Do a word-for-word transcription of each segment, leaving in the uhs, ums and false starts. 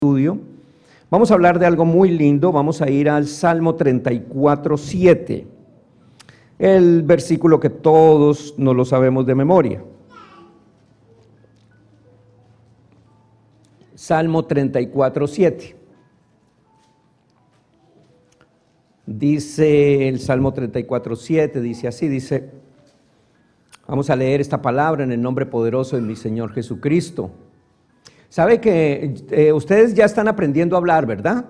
estudio, vamos a hablar de algo muy lindo. Vamos a ir al Salmo treinta y cuatro, siete, el versículo que todos nos lo sabemos de memoria. Salmo treinta y cuatro, siete. Dice el Salmo treinta y cuatro, siete, dice así, dice, vamos a leer esta palabra en el nombre poderoso de mi Señor Jesucristo. Sabe que eh, ustedes ya están aprendiendo a hablar, ¿verdad?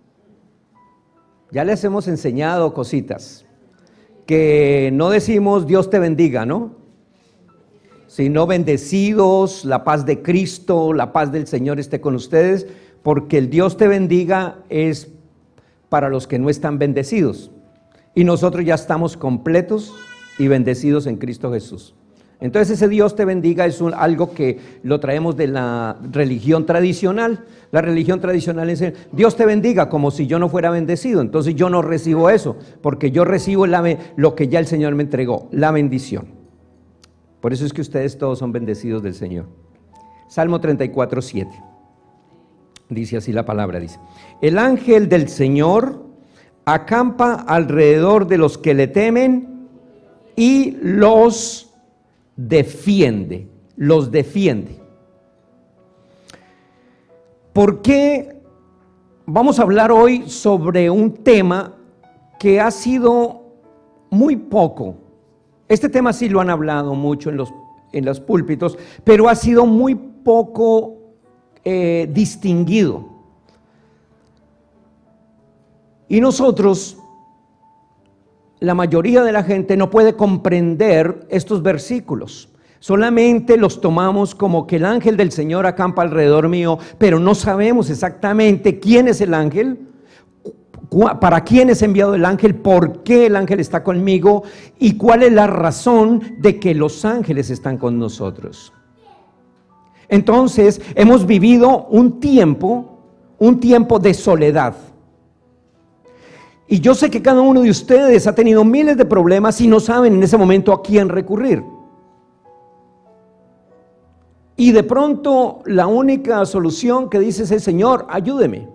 Ya les hemos enseñado cositas, que no decimos Dios te bendiga, ¿no? Sino bendecidos, la paz de Cristo, la paz del Señor esté con ustedes, porque el Dios te bendiga es para los que no están bendecidos. Y nosotros ya estamos completos y bendecidos en Cristo Jesús. Entonces ese Dios te bendiga es un, algo que lo traemos de la religión tradicional. La religión tradicional es el, Dios te bendiga, como si yo no fuera bendecido. Entonces yo no recibo eso, porque yo recibo la, lo que ya el Señor me entregó, la bendición. Por eso es que ustedes todos son bendecidos del Señor. Salmo treinta y cuatro, siete. Dice así la palabra, dice, el ángel del Señor acampa alrededor de los que le temen y los defiende, los defiende. ¿Por qué vamos a hablar hoy sobre un tema que ha sido muy poco? Este tema sí lo han hablado mucho en los, en los púlpitos, pero ha sido muy poco eh, distinguido. Y nosotros, la mayoría de la gente no puede comprender estos versículos. Solamente los tomamos como que el ángel del Señor acampa alrededor mío, pero no sabemos exactamente quién es el ángel, para quién es enviado el ángel, por qué el ángel está conmigo y cuál es la razón de que los ángeles están con nosotros. Entonces, hemos vivido un tiempo, un tiempo de soledad. Y yo sé que cada uno de ustedes ha tenido miles de problemas y no saben en ese momento a quién recurrir. Y de pronto la única solución que dices es, Señor, ayúdeme.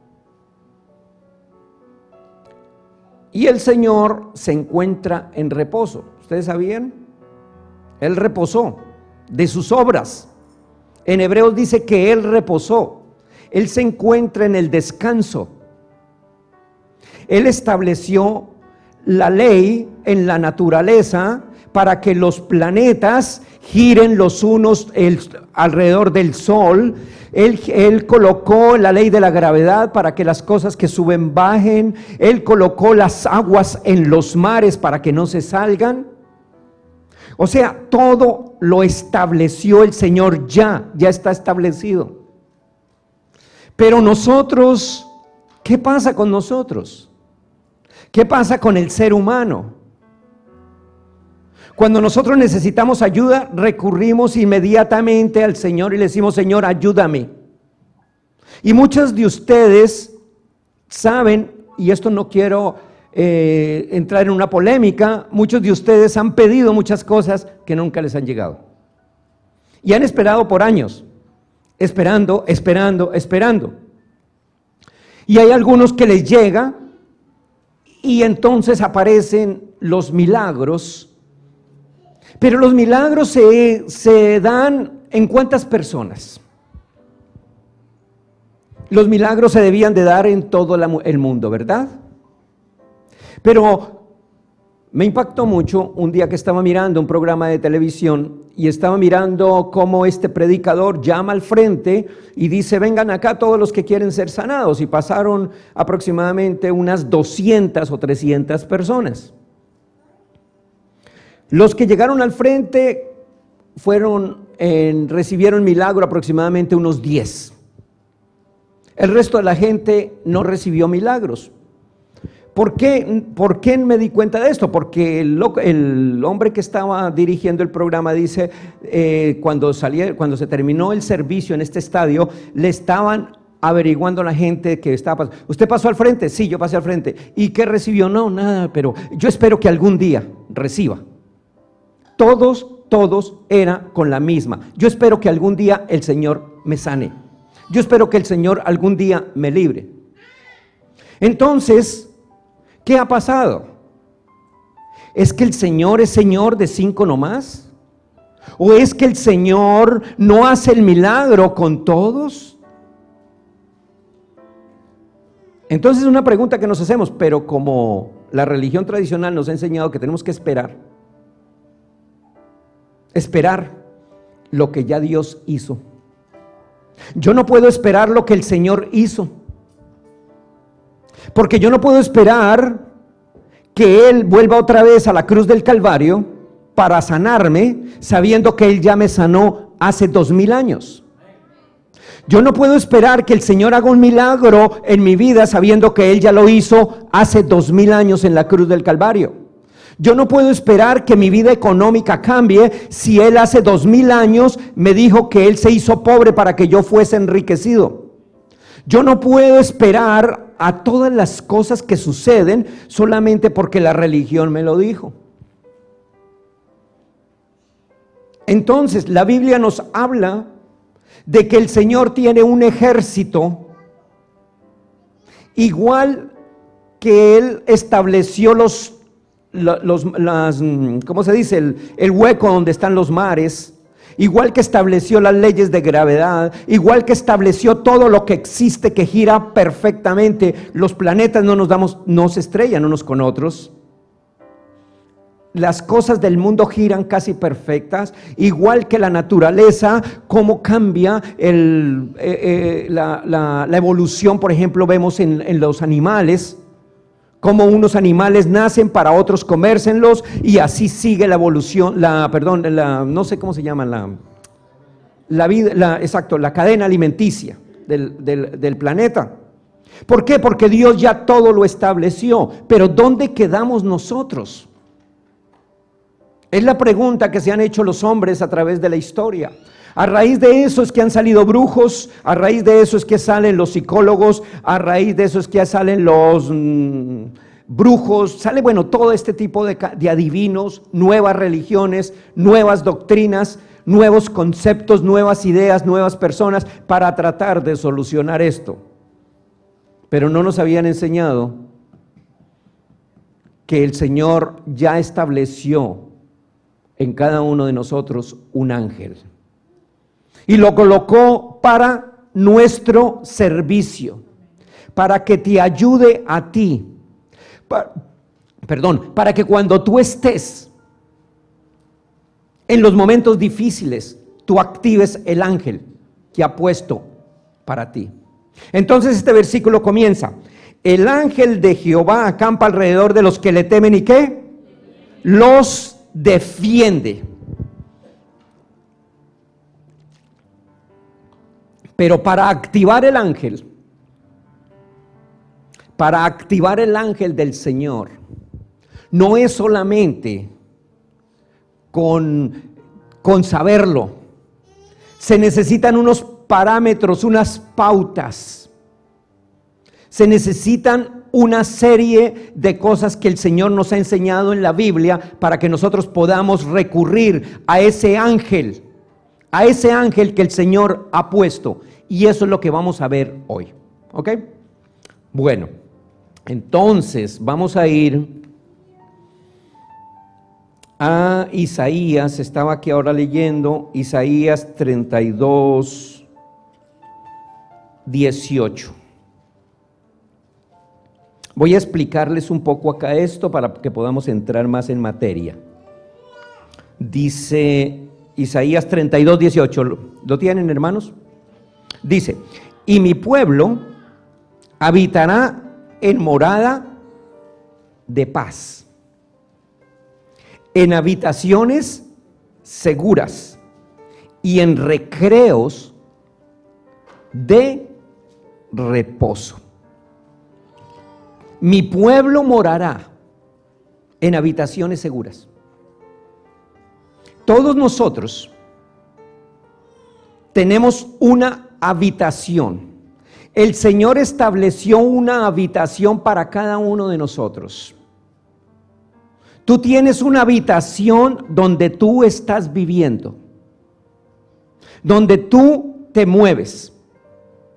Y el Señor se encuentra en reposo. ¿Ustedes sabían? Él reposó de sus obras. En Hebreos dice que Él reposó. Él se encuentra en el descanso. Él estableció la ley en la naturaleza para que los planetas giren los unos el, alrededor del sol. Él, él colocó la ley de la gravedad para que las cosas que suben bajen. Él colocó las aguas en los mares para que no se salgan. O sea, todo lo estableció el Señor ya, ya está establecido. Pero nosotros, ¿qué pasa con nosotros? ¿Qué pasa con el ser humano? Cuando nosotros necesitamos ayuda, recurrimos inmediatamente al Señor y le decimos, Señor, ayúdame. Y muchos de ustedes saben, y esto no quiero eh, entrar en una polémica, muchos de ustedes han pedido muchas cosas que nunca les han llegado. Y han esperado por años, esperando, esperando, esperando. Y hay algunos que les llega. Y entonces aparecen los milagros, pero los milagros se, se dan ¿en cuántas personas? Los milagros se debían de dar en todo la, el mundo, ¿verdad? Pero me impactó mucho un día que estaba mirando un programa de televisión y estaba mirando cómo este predicador llama al frente y dice, vengan acá todos los que quieren ser sanados, y pasaron aproximadamente unas doscientas o trescientas personas. Los que llegaron al frente fueron, en, recibieron milagro aproximadamente unos diez. El resto de la gente no recibió milagros. ¿Por qué, ¿Por qué me di cuenta de esto? Porque el, el hombre que estaba dirigiendo el programa dice, eh, cuando, salía, cuando se terminó el servicio en este estadio, le estaban averiguando a la gente que estaba pasando. ¿Usted pasó al frente? Sí, yo pasé al frente. ¿Y qué recibió? No, nada, pero yo espero que algún día reciba. Todos, todos era con la misma. Yo espero que algún día el Señor me sane. Yo espero que el Señor algún día me libre. Entonces, ¿qué ha pasado? ¿Es que el Señor es Señor de cinco nomás? ¿O es que el Señor no hace el milagro con todos? Entonces es una pregunta que nos hacemos, pero como la religión tradicional nos ha enseñado que tenemos que esperar, esperar lo que ya Dios hizo. Yo no puedo esperar lo que el Señor hizo, porque yo no puedo esperar que Él vuelva otra vez a la cruz del Calvario para sanarme, sabiendo que Él ya me sanó hace dos mil años. Yo no puedo esperar que el Señor haga un milagro en mi vida sabiendo que Él ya lo hizo hace dos mil años en la cruz del Calvario. Yo no puedo esperar que mi vida económica cambie si Él hace dos mil años me dijo que Él se hizo pobre para que yo fuese enriquecido. Yo no puedo esperar a todas las cosas que suceden solamente porque la religión me lo dijo. Entonces, la Biblia nos habla de que el Señor tiene un ejército, igual que Él estableció los, los las, ¿cómo se dice? El, el hueco donde están los mares, igual que estableció las leyes de gravedad, igual que estableció todo lo que existe que gira perfectamente. Los planetas no nos damos, no se estrellan unos con otros. Las cosas del mundo giran casi perfectas, igual que la naturaleza, cómo cambia el, eh, eh, la, la, la evolución. Por ejemplo, vemos en, en los animales, cómo unos animales nacen para otros comérselos, y así sigue la evolución, la, perdón, la, no sé cómo se llama, la, la vida, la, exacto, la cadena alimenticia del, del, del planeta. ¿Por qué? Porque Dios ya todo lo estableció, pero ¿dónde quedamos nosotros? Es la pregunta que se han hecho los hombres a través de la historia. A raíz de eso es que han salido brujos, a raíz de eso es que salen los psicólogos, a raíz de eso es que salen los mmm, brujos, sale bueno todo este tipo de, de adivinos, nuevas religiones, nuevas doctrinas, nuevos conceptos, nuevas ideas, nuevas personas para tratar de solucionar esto. Pero no nos habían enseñado que el Señor ya estableció en cada uno de nosotros un ángel y lo colocó para nuestro servicio, para que te ayude a ti, para, perdón, para que cuando tú estés en los momentos difíciles, tú actives el ángel que ha puesto para ti. Entonces este versículo comienza: el ángel de Jehová acampa alrededor de los que le temen, ¿y qué? Los defiende. Pero para activar el ángel, para activar el ángel del Señor, no es solamente con, con saberlo. Se necesitan unos parámetros, unas pautas. Se necesitan una serie de cosas que el Señor nos ha enseñado en la Biblia para que nosotros podamos recurrir a ese ángel, a ese ángel que el Señor ha puesto. Y eso es lo que vamos a ver hoy. ¿Ok? Bueno, entonces vamos a ir a Isaías. Estaba aquí ahora leyendo Isaías treinta y dos, dieciocho. Voy a explicarles un poco acá esto para que podamos entrar más en materia. Dice Isaías treinta y dos, dieciocho. ¿Lo tienen, hermanos? Dice: y mi pueblo habitará en morada de paz, en habitaciones seguras y en recreos de reposo. Mi pueblo morará en habitaciones seguras. Todos nosotros tenemos una habitación. El Señor estableció una habitación para cada uno de nosotros. Tú tienes una habitación donde tú estás viviendo, donde tú te mueves.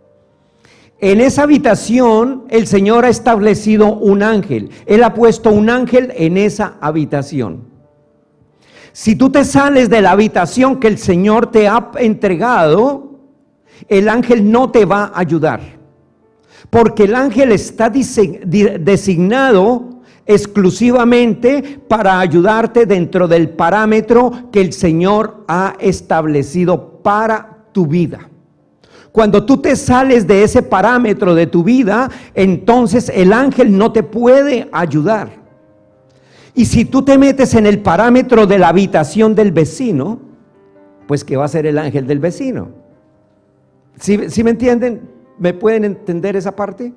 En esa habitación el Señor ha establecido un ángel. Él ha puesto un ángel en esa habitación. Si tú te sales de la habitación que el Señor te ha entregado, el ángel no te va a ayudar. Porque el ángel está designado exclusivamente para ayudarte dentro del parámetro que el Señor ha establecido para tu vida. Cuando tú te sales de ese parámetro de tu vida, entonces el ángel no te puede ayudar. Y si tú te metes en el parámetro de la habitación del vecino, pues ¿qué va a hacer el ángel del vecino? ¿Sí, sí me entienden? ¿Me pueden entender esa parte?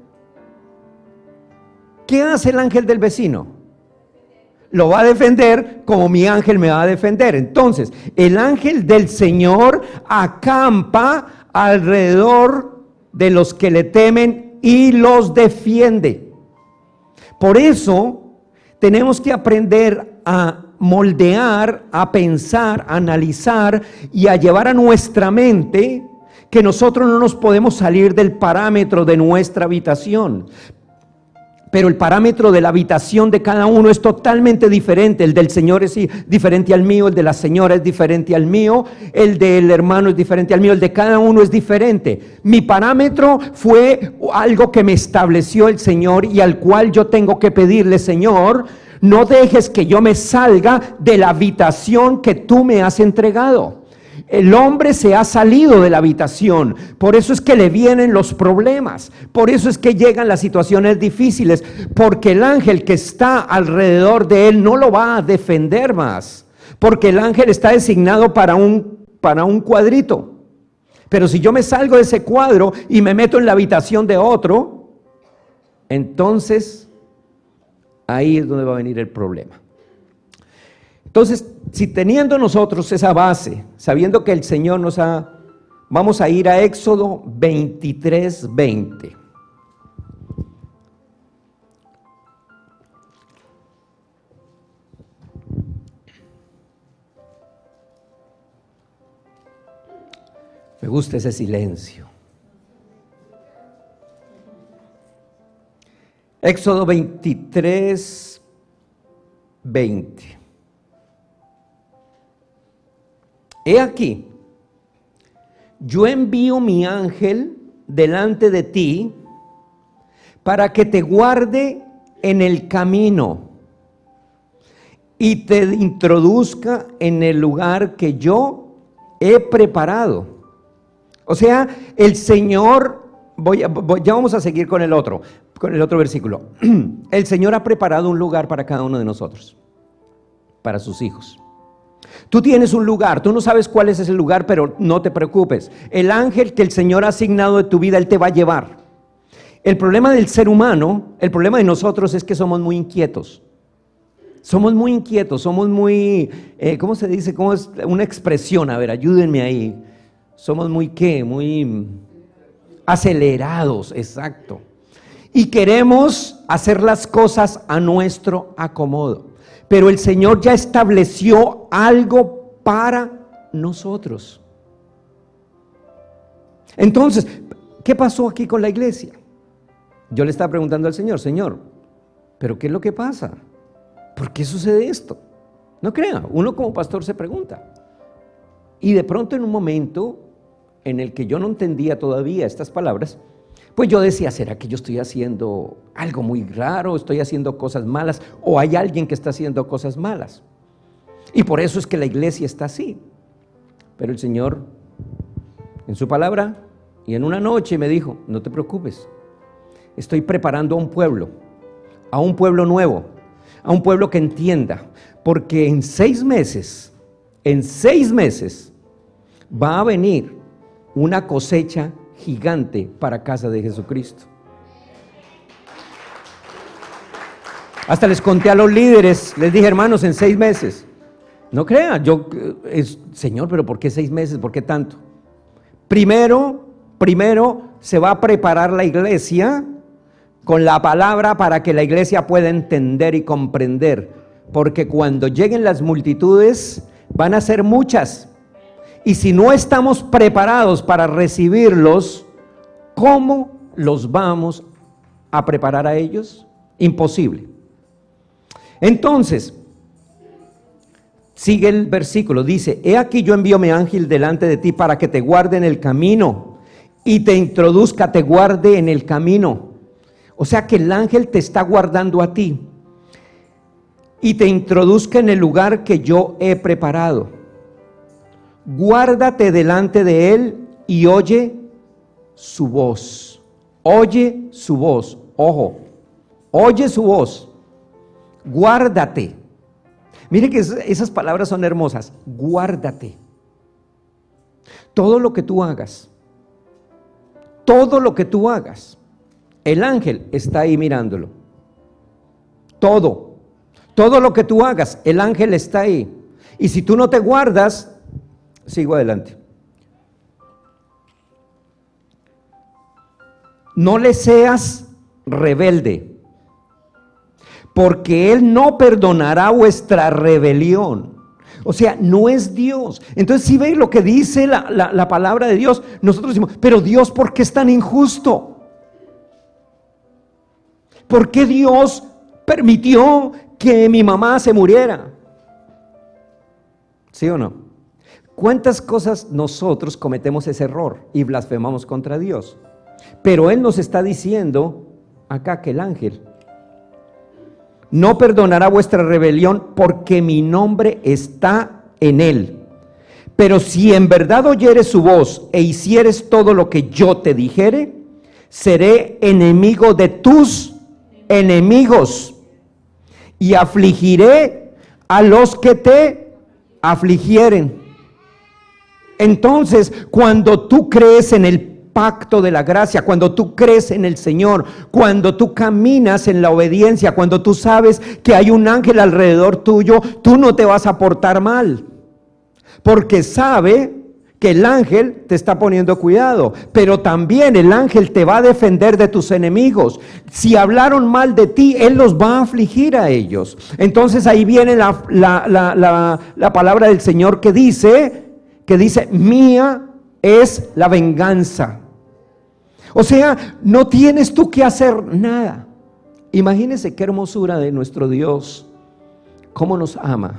¿Qué hace el ángel del vecino? Lo va a defender como mi ángel me va a defender. Entonces, el ángel del Señor acampa alrededor de los que le temen y los defiende. Por eso tenemos que aprender a moldear, a pensar, a analizar y a llevar a nuestra mente que nosotros no nos podemos salir del parámetro de nuestra habitación. Pero el parámetro de la habitación de cada uno es totalmente diferente. El del Señor es diferente al mío, el de la señora es diferente al mío, el del hermano es diferente al mío, el de cada uno es diferente. Mi parámetro fue algo que me estableció el Señor y al cual yo tengo que pedirle: Señor, no dejes que yo me salga de la habitación que tú me has entregado. El hombre se ha salido de la habitación, por eso es que le vienen los problemas, por eso es que llegan las situaciones difíciles, porque el ángel que está alrededor de él no lo va a defender más, porque el ángel está designado para un, para un cuadrito. Pero si yo me salgo de ese cuadro y me meto en la habitación de otro, entonces ahí es donde va a venir el problema. Entonces, si teniendo nosotros esa base, sabiendo que el Señor nos ha, vamos a ir a Éxodo veintitrés, veinte. Me gusta ese silencio. Éxodo veintitrés, veinte. He aquí, yo envío mi ángel delante de ti para que te guarde en el camino y te introduzca en el lugar que yo he preparado. O sea, el Señor, voy a, voy, ya vamos a seguir con el otro, con el otro versículo. El Señor ha preparado un lugar para cada uno de nosotros, para sus hijos. Tú tienes un lugar, tú no sabes cuál es ese lugar, pero no te preocupes. El ángel que el Señor ha asignado de tu vida, Él te va a llevar. El problema del ser humano, el problema de nosotros es que somos muy inquietos. Somos muy inquietos, somos muy, eh, ¿cómo se dice? ¿Cómo es una expresión? A ver, ayúdenme ahí. Somos muy, ¿qué? Muy acelerados, exacto. Y queremos hacer las cosas a nuestro acomodo. Pero el Señor ya estableció algo para nosotros. Entonces, ¿qué pasó aquí con la iglesia? Yo le estaba preguntando al Señor: Señor, ¿pero qué es lo que pasa? ¿Por qué sucede esto? No crea, uno como pastor se pregunta. Y de pronto, en un momento en el que yo no entendía todavía estas palabras, pues yo decía: ¿será que yo estoy haciendo algo muy raro? ¿Estoy haciendo cosas malas? ¿O hay alguien que está haciendo cosas malas? Y por eso es que la iglesia está así. Pero el Señor, en su palabra y en una noche, me dijo: no te preocupes, estoy preparando a un pueblo, a un pueblo nuevo, a un pueblo que entienda, porque en seis meses, en seis meses va a venir una cosecha gigante para casa de Jesucristo. Hasta les conté a los líderes, les dije: hermanos, en seis meses. No crean, yo, es, Señor, pero ¿por qué seis meses? ¿Por qué tanto? Primero, primero se va a preparar la iglesia con la palabra para que la iglesia pueda entender y comprender, porque cuando lleguen las multitudes van a ser muchas. Y si no estamos preparados para recibirlos, ¿cómo los vamos a preparar a ellos? Imposible. Entonces, sigue el versículo, dice: he aquí yo envío mi ángel delante de ti para que te guarde en el camino y te introduzca, te guarde en el camino. O sea que el ángel te está guardando a ti y te introduzca en el lugar que yo he preparado. Guárdate delante de él y oye su voz. Oye su voz. Ojo, oye su voz. Guárdate. Mire que esas palabras son hermosas. Guárdate. Todo lo que tú hagas, todo lo que tú hagas, el ángel está ahí mirándolo. Todo, todo lo que tú hagas, el ángel está ahí. Y si tú no te guardas, sigo adelante. No le seas rebelde, porque él no perdonará vuestra rebelión. O sea, no es Dios. Entonces, si veis lo que dice la, la, la palabra de Dios, nosotros decimos: pero Dios, ¿por qué es tan injusto? ¿Por qué Dios permitió que mi mamá se muriera? ¿Sí o no? ¿Cuántas cosas nosotros cometemos ese error y blasfemamos contra Dios? Pero Él nos está diciendo acá que el ángel no perdonará vuestra rebelión, porque mi nombre está en él. Pero si en verdad oyeres su voz e hicieres todo lo que yo te dijere, seré enemigo de tus enemigos y afligiré a los que te afligieren. Entonces, cuando tú crees en el pacto de la gracia, cuando tú crees en el Señor, cuando tú caminas en la obediencia, cuando tú sabes que hay un ángel alrededor tuyo, tú no te vas a portar mal, porque sabe que el ángel te está poniendo cuidado, pero también el ángel te va a defender de tus enemigos. Si hablaron mal de ti, él los va a afligir a ellos. Entonces ahí viene la, la, la, la, la palabra del Señor que dice, que dice, mía es la venganza. O sea, no tienes tú que hacer nada. Imagínense qué hermosura de nuestro Dios, cómo nos ama,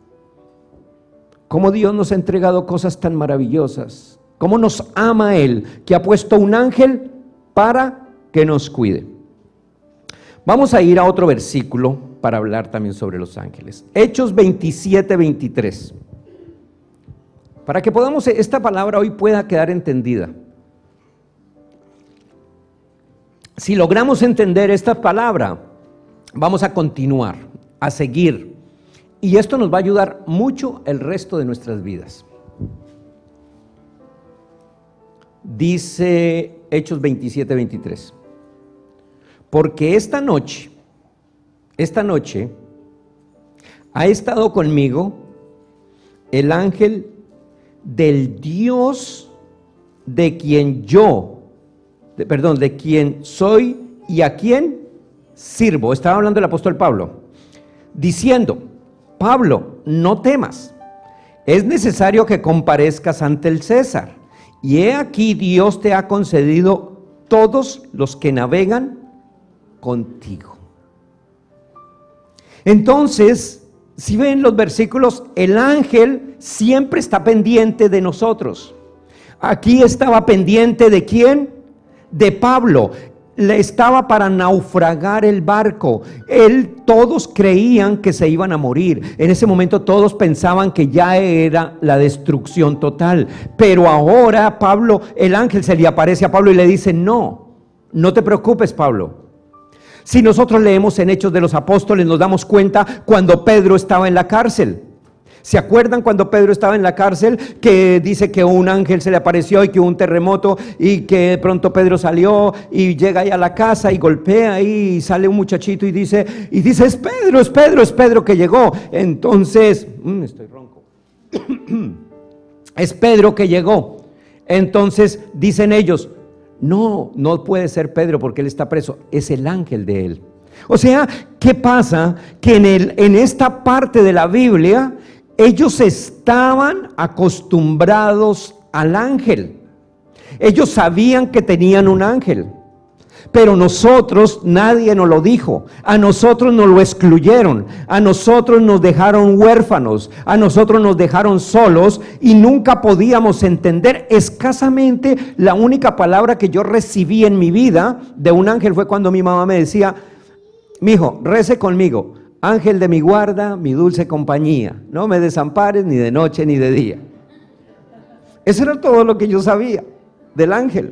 cómo Dios nos ha entregado cosas tan maravillosas, cómo nos ama Él, que ha puesto un ángel para que nos cuide. Vamos a ir a otro versículo para hablar también sobre los ángeles. Hechos veintisiete, veintitrés. Para que podamos, esta palabra hoy pueda quedar entendida. Si logramos entender esta palabra, vamos a continuar, a seguir. Y esto nos va a ayudar mucho el resto de nuestras vidas. Dice Hechos veintisiete, veintitrés. Porque esta noche, esta noche, ha estado conmigo el ángel del Dios de quien yo, de, perdón, de quien soy y a quien sirvo. Estaba hablando el apóstol Pablo, diciendo: Pablo, no temas, es necesario que comparezcas ante el César, y he aquí Dios te ha concedido todos los que navegan contigo. Entonces, si ven los versículos, el ángel siempre está pendiente de nosotros. Aquí estaba pendiente de ¿quién? De Pablo. Le estaba para naufragar el barco. Él, todos creían que se iban a morir. En ese momento todos pensaban que ya era la destrucción total. Pero ahora Pablo, el ángel se le aparece a Pablo y le dice: no, no te preocupes, Pablo. Si nosotros leemos en Hechos de los Apóstoles, nos damos cuenta cuando Pedro estaba en la cárcel. ¿Se acuerdan cuando Pedro estaba en la cárcel? Que dice que un ángel se le apareció y que hubo un terremoto y que de pronto Pedro salió y llega ahí a la casa y golpea ahí y sale un muchachito y dice, y dice, es Pedro, es Pedro, es Pedro que llegó. Entonces, mmm, estoy ronco. Es Pedro que llegó. Entonces dicen ellos: no, no puede ser Pedro porque él está preso, es el ángel de él. O sea, ¿qué pasa? Que en, el, en esta parte de la Biblia ellos estaban acostumbrados al ángel. Ellos sabían que tenían un ángel. Pero nosotros, nadie nos lo dijo, a nosotros nos lo excluyeron, a nosotros nos dejaron huérfanos, a nosotros nos dejaron solos y nunca podíamos entender. Escasamente la única palabra que yo recibí en mi vida de un ángel fue cuando mi mamá me decía: mijo, rece conmigo, ángel de mi guarda, mi dulce compañía, no me desampares ni de noche ni de día. Eso era todo lo que yo sabía del ángel.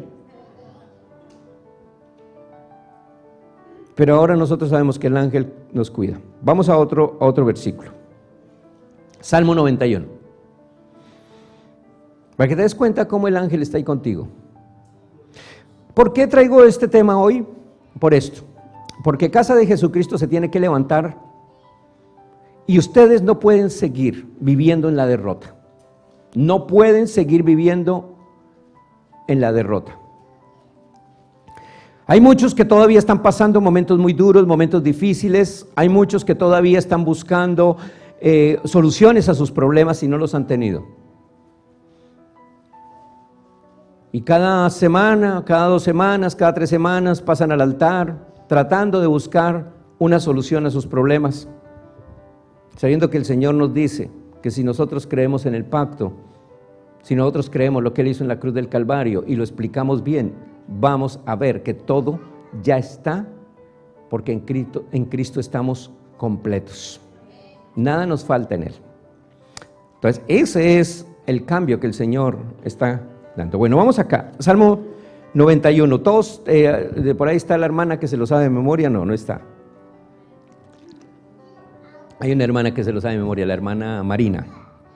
Pero ahora nosotros sabemos que el ángel nos cuida. Vamos a otro, a otro versículo. Salmo noventa y uno. Para que te des cuenta cómo el ángel está ahí contigo. ¿Por qué traigo este tema hoy? Por esto. Porque Casa de Jesucristo se tiene que levantar y ustedes no pueden seguir viviendo en la derrota. No pueden seguir viviendo en la derrota. Hay muchos que todavía están pasando momentos muy duros, momentos difíciles. Hay muchos que todavía están buscando eh, soluciones a sus problemas y no los han tenido. Y cada semana, cada dos semanas, cada tres semanas pasan al altar tratando de buscar una solución a sus problemas, sabiendo que el Señor nos dice que si nosotros creemos en el pacto, si nosotros creemos lo que Él hizo en la cruz del Calvario y lo explicamos bien, vamos a ver que todo ya está, porque en Cristo, en Cristo estamos completos. Nada nos falta en Él. Entonces, ese es el cambio que el Señor está dando. Bueno, vamos acá. Salmo noventa y uno. Todos, eh, de por ahí está la hermana que se lo sabe de memoria. No, no está. Hay una hermana que se lo sabe de memoria, la hermana Marina.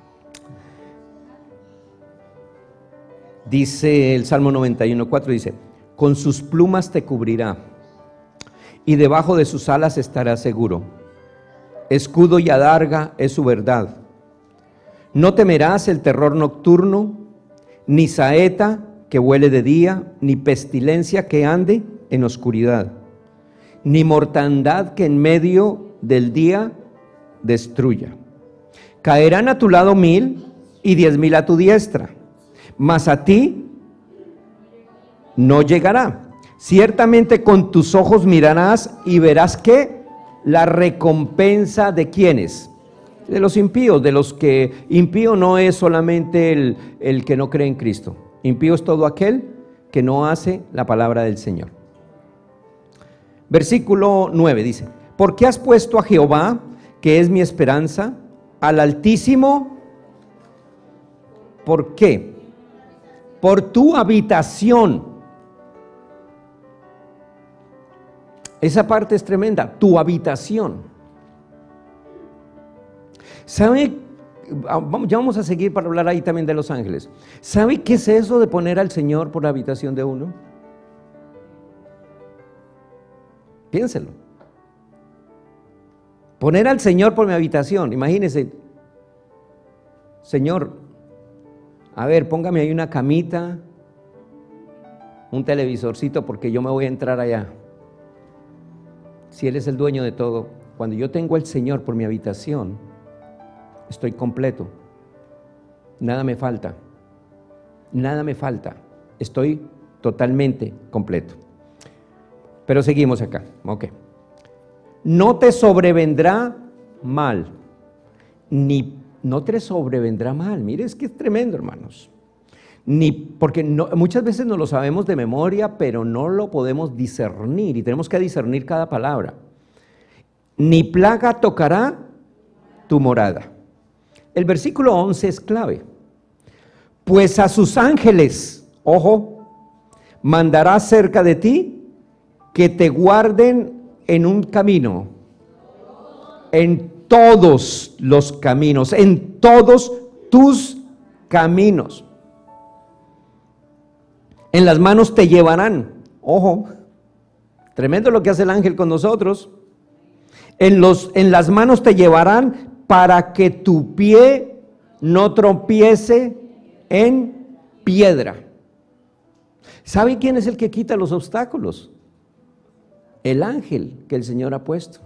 Dice el Salmo noventa y uno, cuatro, dice: con sus plumas te cubrirá y debajo de sus alas estarás seguro. Escudo y adarga es su verdad. No temerás el terror nocturno, ni saeta que vuele de día, ni pestilencia que ande en oscuridad, ni mortandad que en medio del día destruya. Caerán a tu lado mil y diez mil a tu diestra, mas a ti no llegará. Ciertamente con tus ojos mirarás y verás que la recompensa de quienes, de los impíos, de los que impío no es solamente el, el que no cree en Cristo. Impío es todo aquel que no hace la palabra del Señor. Versículo nueve dice: ¿por qué has puesto a Jehová, que es mi esperanza, al Altísimo? ¿Por qué? Por tu habitación. Esa parte es tremenda, tu habitación. ¿Sabe? Ya vamos a seguir para hablar ahí también de los ángeles. ¿Sabe qué es eso de poner al Señor por la habitación de uno? Piénselo. Poner al Señor por mi habitación. Imagínese, Señor, a ver, póngame ahí una camita, un televisorcito, porque yo me voy a entrar allá. Si Él es el dueño de todo, cuando yo tengo al Señor por mi habitación, estoy completo. Nada me falta. Nada me falta. Estoy totalmente completo. Pero seguimos acá. Ok. No te sobrevendrá mal, ni no te sobrevendrá mal. Mire, es que es tremendo, hermanos. Ni porque no, muchas veces no lo sabemos de memoria, pero no lo podemos discernir y tenemos que discernir cada palabra. Ni plaga tocará tu morada. El versículo once es clave. Pues a sus ángeles, ojo, mandará cerca de ti que te guarden en un camino, en todos los caminos, en todos tus caminos. En las manos te llevarán, ojo, tremendo lo que hace el ángel con nosotros. En, los, en las manos te llevarán para que tu pie no tropiece en piedra. ¿Sabe quién es el que quita los obstáculos? El ángel que el Señor ha puesto.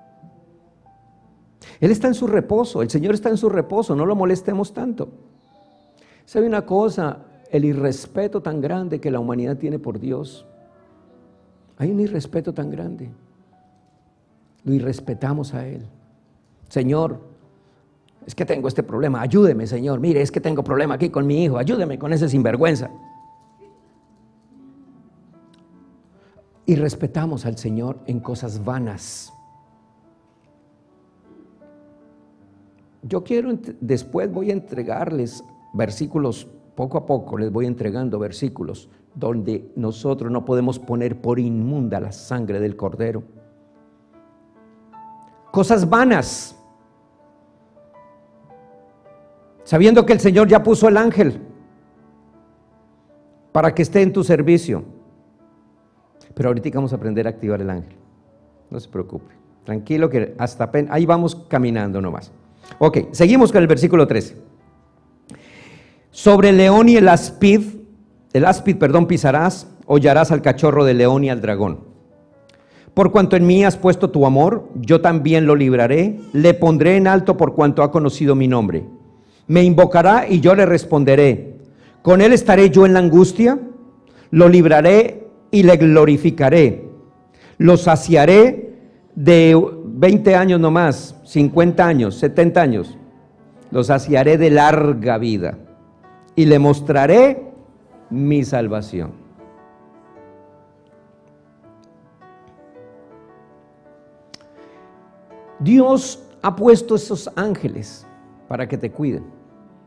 Él está en su reposo, el Señor está en su reposo, no lo molestemos tanto. ¿Sabe una cosa? El irrespeto tan grande que la humanidad tiene por Dios. Hay un irrespeto tan grande. Lo irrespetamos a Él. Señor, es que tengo este problema, ayúdeme, Señor. Mire, es que tengo problema aquí con mi hijo, ayúdeme con ese sinvergüenza. Y respetamos al Señor en cosas vanas. Yo quiero, después voy a entregarles versículos, poco a poco les voy entregando versículos donde nosotros no podemos poner por inmunda la sangre del Cordero. Cosas vanas. Sabiendo que el Señor ya puso el ángel para que esté en tu servicio. Pero ahorita vamos a aprender a activar el ángel. No se preocupe. Tranquilo que hasta apenas, ahí vamos caminando nomás. Ok, seguimos con el versículo trece. Sobre el león y el áspid, el áspid, perdón, pisarás, hollarás al cachorro del león y al dragón. Por cuanto en mí has puesto tu amor, yo también lo libraré, le pondré en alto por cuanto ha conocido mi nombre. Me invocará y yo le responderé. Con él estaré yo en la angustia, lo libraré y le glorificaré. Lo saciaré de veinte años nomás, cincuenta años, setenta años. Lo saciaré de larga vida y le mostraré mi salvación. Dios ha puesto esos ángeles para que te cuiden.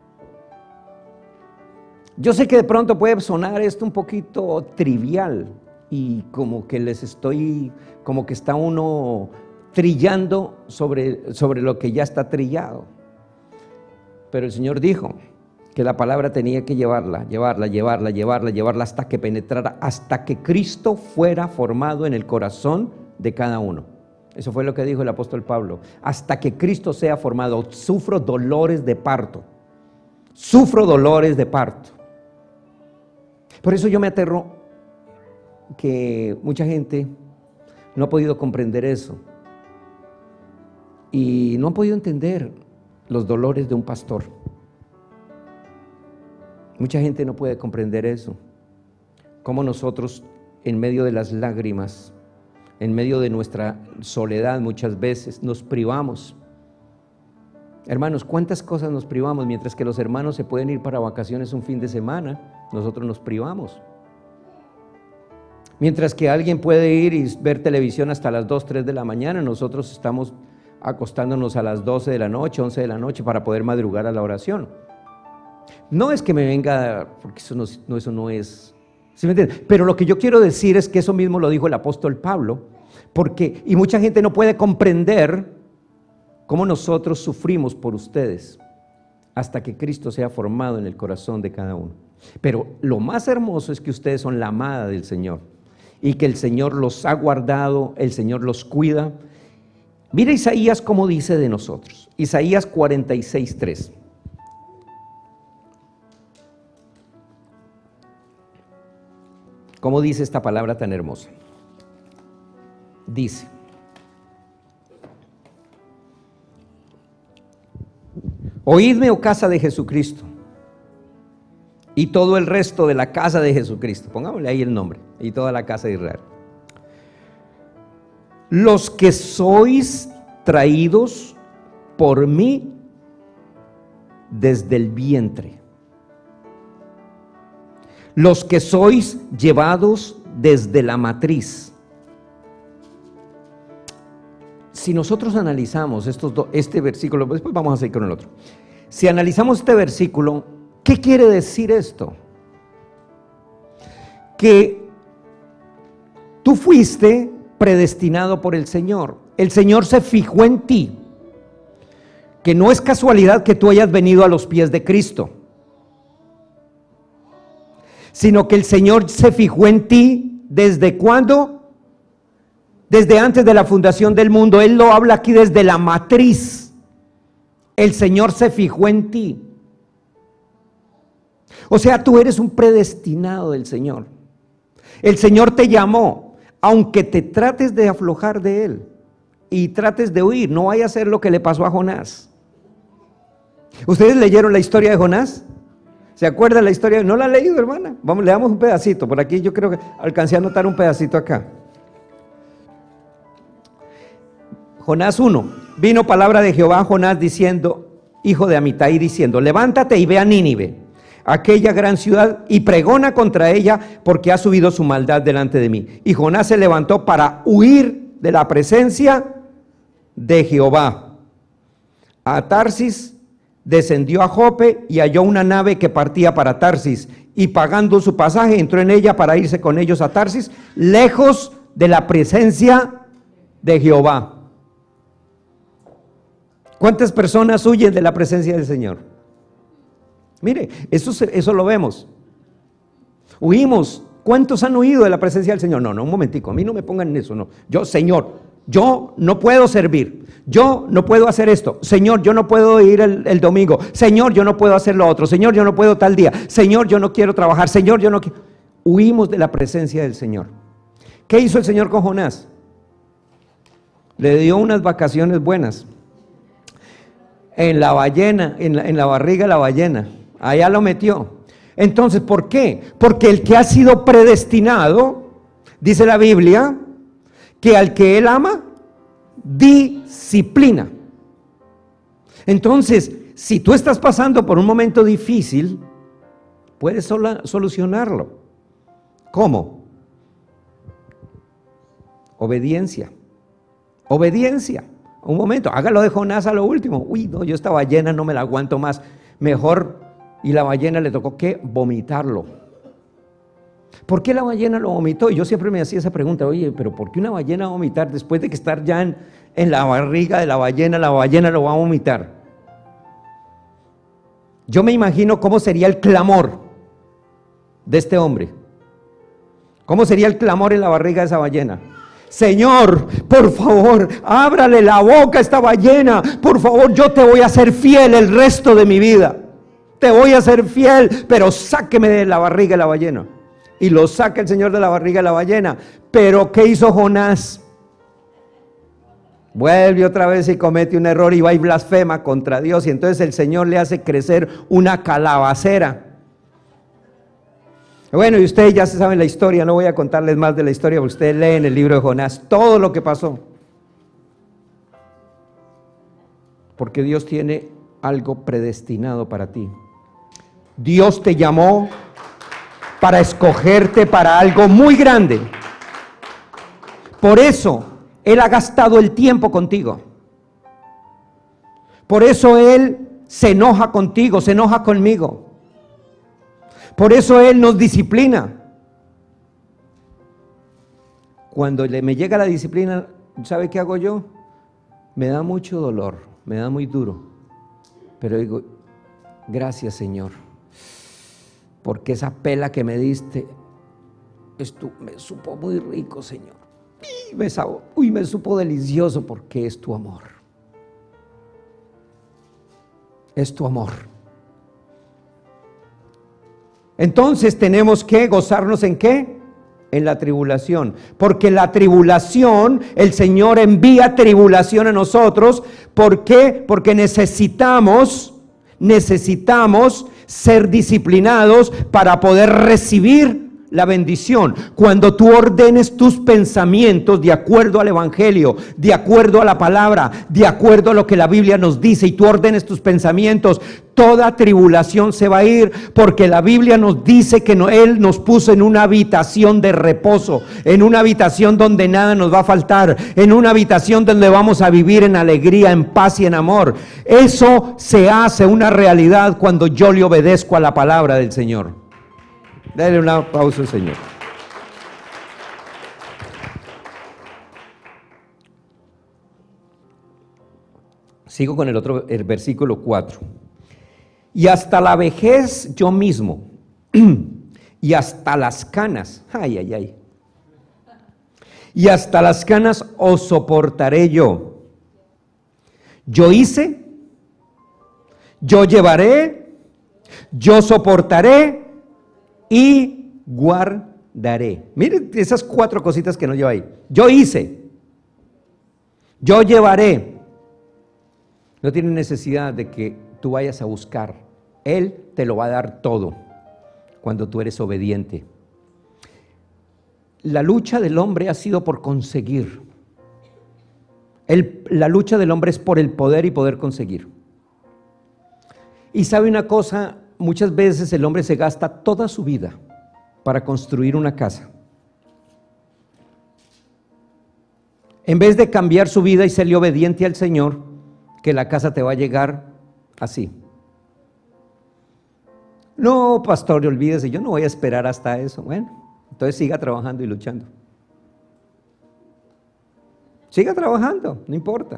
Yo sé que de pronto puede sonar esto un poquito trivial y como que les estoy, como que está uno trillando sobre, sobre lo que ya está trillado. Pero el Señor dijo que la palabra tenía que llevarla, llevarla, llevarla, llevarla, llevarla hasta que penetrara, hasta que Cristo fuera formado en el corazón de cada uno. Eso fue lo que dijo el apóstol Pablo. Hasta que Cristo sea formado, sufro dolores de parto. Sufro dolores de parto. Por eso yo me aterro que mucha gente no ha podido comprender eso. Y no ha podido entender los dolores de un pastor. Mucha gente no puede comprender eso. Cómo nosotros, en medio de las lágrimas, en medio de nuestra soledad muchas veces, nos privamos. Hermanos, ¿cuántas cosas nos privamos? Mientras que los hermanos se pueden ir para vacaciones un fin de semana, nosotros nos privamos. Mientras que alguien puede ir y ver televisión hasta las dos, tres de la mañana, nosotros estamos acostándonos a las doce de la noche, once de la noche para poder madrugar a la oración. No es que me venga, porque eso no, no, eso no es, ¿sí me entienden? Pero lo que yo quiero decir es que eso mismo lo dijo el apóstol Pablo, porque, y mucha gente no puede comprender cómo nosotros sufrimos por ustedes hasta que Cristo sea formado en el corazón de cada uno. Pero lo más hermoso es que ustedes son la amada del Señor y que el Señor los ha guardado, el Señor los cuida. Mira Isaías cómo dice de nosotros. Isaías cuarenta y seis, tres. ¿Cómo dice esta palabra tan hermosa? Dice: oídme, oh casa de Jesucristo, y todo el resto de la casa de Jesucristo, pongámosle ahí el nombre, y toda la casa de Israel. Los que sois traídos por mí desde el vientre, los que sois llevados desde la matriz. Si nosotros analizamos estos do, este versículo, después vamos a seguir con el otro. Si analizamos este versículo, ¿qué quiere decir esto? Que tú fuiste predestinado por el Señor. El Señor se fijó en ti. Que no es casualidad que tú hayas venido a los pies de Cristo, sino que el Señor se fijó en ti ¿desde cuándo? Desde antes de la fundación del mundo. Él lo habla aquí desde la matriz. El Señor se fijó en ti. O sea, tú eres un predestinado del Señor. El Señor te llamó, aunque te trates de aflojar de Él y trates de huir, no vaya a ser lo que le pasó a Jonás. ¿Ustedes leyeron la historia de Jonás? ¿Se acuerdan la historia? ¿No la han leído, hermana? Vamos, le damos un pedacito. Por aquí yo creo que alcancé a anotar un pedacito acá. Jonás uno, vino palabra de Jehová a Jonás diciendo, hijo de Amitai, diciendo, levántate y ve a Nínive, aquella gran ciudad, y pregona contra ella, porque ha subido su maldad delante de mí. Y Jonás se levantó para huir de la presencia de Jehová. A Tarsis descendió a Jope y halló una nave que partía para Tarsis, y pagando su pasaje entró en ella para irse con ellos a Tarsis, lejos de la presencia de Jehová. ¿Cuántas personas huyen de la presencia del Señor? Mire, eso, eso lo vemos. Huimos. ¿Cuántos han huido de la presencia del Señor? No, no, un momentico, a mí no me pongan en eso, no. Yo, Señor, yo no puedo servir. Yo no puedo hacer esto. Señor, yo no puedo ir el, el domingo. Señor, yo no puedo hacer lo otro. Señor, yo no puedo tal día. Señor, yo no quiero trabajar. Señor, yo no quiero. Huimos de la presencia del Señor. ¿Qué hizo el Señor con Jonás? Le dio unas vacaciones buenas. En la ballena, en la, en la barriga de la ballena. Allá lo metió. Entonces, ¿por qué? Porque el que ha sido predestinado, dice la Biblia, que al que él ama, disciplina. Entonces, si tú estás pasando por un momento difícil, puedes sola, solucionarlo. ¿Cómo? Obediencia. Obediencia. Un momento, hágalo de Jonás a lo último. Uy, no, yo esta ballena no me la aguanto más. Mejor, y la ballena le tocó ¿qué? Vomitarlo. ¿Por qué la ballena lo vomitó? Y yo siempre me hacía esa pregunta, oye, pero ¿por qué una ballena va a vomitar? Después de que estar ya en, en la barriga de la ballena, la ballena lo va a vomitar. Yo me imagino cómo sería el clamor de este hombre. ¿Cómo sería el clamor en la barriga de esa ballena? Señor, por favor, ábrale la boca a esta ballena. Por favor, yo te voy a ser fiel el resto de mi vida. Te voy a ser fiel, pero sáqueme de la barriga de la ballena. Y lo saca el Señor de la barriga de la ballena. Pero ¿qué hizo Jonás? Vuelve otra vez y comete un error y va y blasfema contra Dios. Y entonces el Señor le hace crecer una calabacera. Bueno, y ustedes ya se saben la historia, no voy a contarles más de la historia, porque ustedes leen el libro de Jonás, todo lo que pasó. Porque Dios tiene algo predestinado para ti. Dios te llamó para escogerte para algo muy grande. Por eso Él ha gastado el tiempo contigo. Por eso Él se enoja contigo, se enoja conmigo. Por eso Él nos disciplina. Cuando le, me llega la disciplina, ¿sabe qué hago yo? Me da mucho dolor, me da muy duro. Pero digo, gracias Señor, porque esa pela que me diste, esto me supo muy rico, Señor. Y me, uy, me supo delicioso porque es tu amor. Es tu amor. Entonces tenemos que gozarnos ¿en qué? En la tribulación, porque la tribulación, el Señor envía tribulación a nosotros. ¿Por qué? Porque necesitamos, necesitamos ser disciplinados para poder recibir la bendición. Cuando tú ordenes tus pensamientos de acuerdo al Evangelio, de acuerdo a la palabra, de acuerdo a lo que la Biblia nos dice, y tú ordenes tus pensamientos, toda tribulación se va a ir, porque la Biblia nos dice que no, Él nos puso en una habitación de reposo, en una habitación donde nada nos va a faltar, en una habitación donde vamos a vivir en alegría, en paz y en amor. Eso se hace una realidad cuando yo le obedezco a la palabra del Señor. Dale un aplauso al Señor. Sigo con el otro, el versículo cuatro. Y hasta la vejez yo mismo, y hasta las canas, ay, ay, ay, y hasta las canas os soportaré yo. Yo hice, yo llevaré, yo soportaré y guardaré. Miren esas cuatro cositas que nos lleva ahí. Yo hice, yo llevaré. No tiene necesidad de que tú vayas a buscar. Él te lo va a dar todo cuando tú eres obediente. La lucha del hombre ha sido por conseguir. El, la lucha del hombre es por el poder y poder conseguir. Y sabe una cosa, muchas veces el hombre se gasta toda su vida para construir una casa, en vez de cambiar su vida y serle obediente al Señor, que la casa te va a llegar así. No, pastor, olvídese, yo no voy a esperar hasta eso. Bueno, entonces siga trabajando y luchando. Siga trabajando, no importa.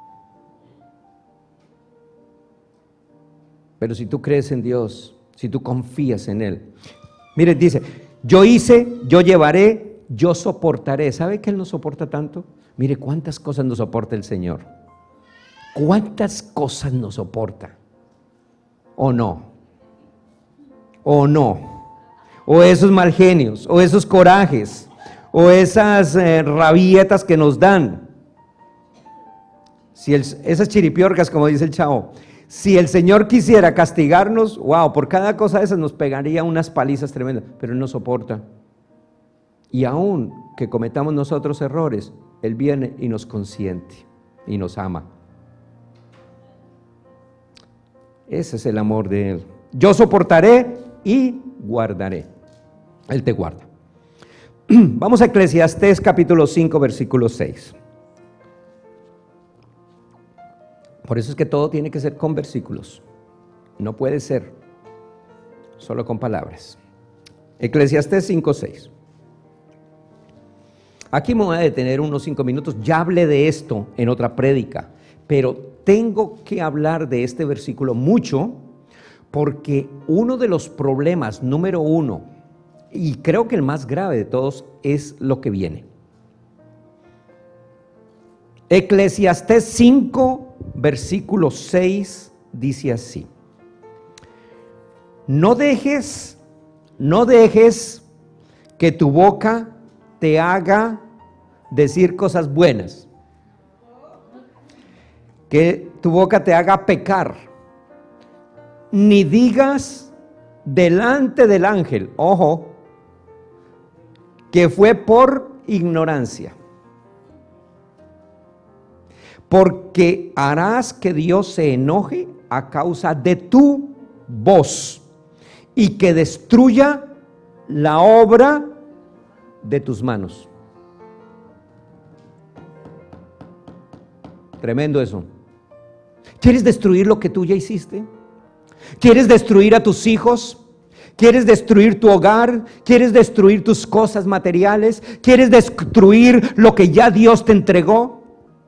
Pero si tú crees en Dios, si tú confías en Él. Mire, dice, yo hice, yo llevaré, yo soportaré. ¿Sabe que Él no soporta tanto? Mire cuántas cosas nos soporta el Señor. ¿Cuántas cosas nos soporta? ¿O no? ¿O no? O esos mal genios, o esos corajes, o esas eh, rabietas que nos dan. Si el, esas chiripiorcas, como dice el chavo. Si el Señor quisiera castigarnos, wow, por cada cosa de esas nos pegaría unas palizas tremendas, pero Él nos soporta. Y aún que cometamos nosotros errores, Él viene y nos consiente y nos ama. Ese es el amor de Él. Yo soportaré y guardaré. Él te guarda. Vamos a Eclesiastés capítulo cinco, versículo seis. Por eso es que todo tiene que ser con versículos. No puede ser solo con palabras. Eclesiastés cinco, seis. Aquí me voy a detener unos cinco minutos. Ya hablé de esto en otra prédica, pero tengo que hablar de este versículo mucho, porque uno de los problemas número uno, y creo que el más grave de todos, es lo que viene. Eclesiastés cinco, versículo seis, dice así: No dejes, no dejes que tu boca te haga decir cosas buenas, que tu boca te haga pecar, ni digas delante del ángel, ojo, que fue por ignorancia, porque harás que Dios se enoje a causa de tu voz y que destruya la obra de tus manos. Tremendo eso. ¿Quieres destruir lo que tú ya hiciste? ¿Quieres destruir a tus hijos? ¿Quieres destruir tu hogar? ¿Quieres destruir tus cosas materiales? ¿Quieres destruir lo que ya Dios te entregó?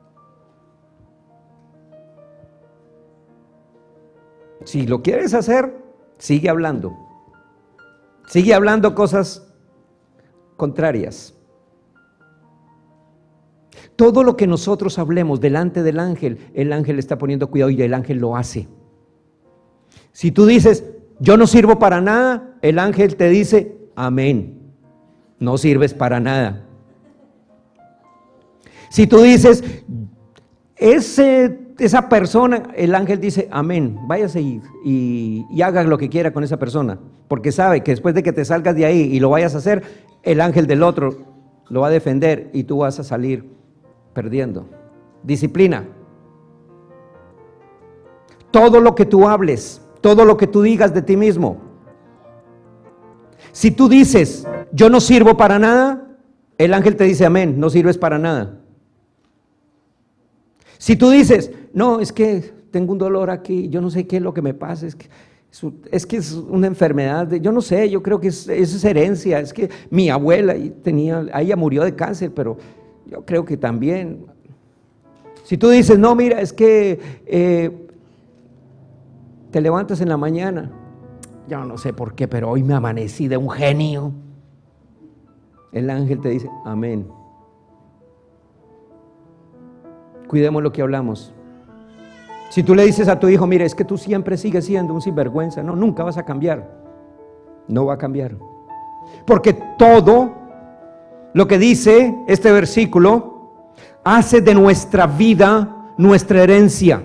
Si lo quieres hacer, sigue hablando. Sigue hablando cosas contrarias. Todo lo que nosotros hablemos delante del ángel, el ángel está poniendo cuidado y el ángel lo hace. Si tú dices, yo no sirvo para nada, el ángel te dice, amén, no sirves para nada. Si tú dices, ese, esa persona, el ángel dice, amén, váyase y, y, y haga lo que quiera con esa persona, porque sabe que después de que te salgas de ahí y lo vayas a hacer, el ángel del otro lo va a defender y tú vas a salir perdiendo. Disciplina. Todo lo que tú hables, todo lo que tú digas de ti mismo. Si tú dices, yo no sirvo para nada, el ángel te dice, amén, no sirves para nada. Si tú dices, no, es que tengo un dolor aquí, yo no sé qué es lo que me pasa, es que es, que es una enfermedad, de, yo no sé, yo creo que es, es herencia, es que mi abuela tenía, ella murió de cáncer, pero yo creo que también. Si tú dices, no, mira, es que eh, te levantas en la mañana, yo no sé por qué, pero hoy me amanecí de un genio, el ángel te dice, amén. Cuidemos lo que hablamos. Si tú le dices a tu hijo, mire, es que tú siempre sigues siendo un sinvergüenza, no, nunca vas a cambiar, no va a cambiar, porque todo lo que dice este versículo hace de nuestra vida nuestra herencia.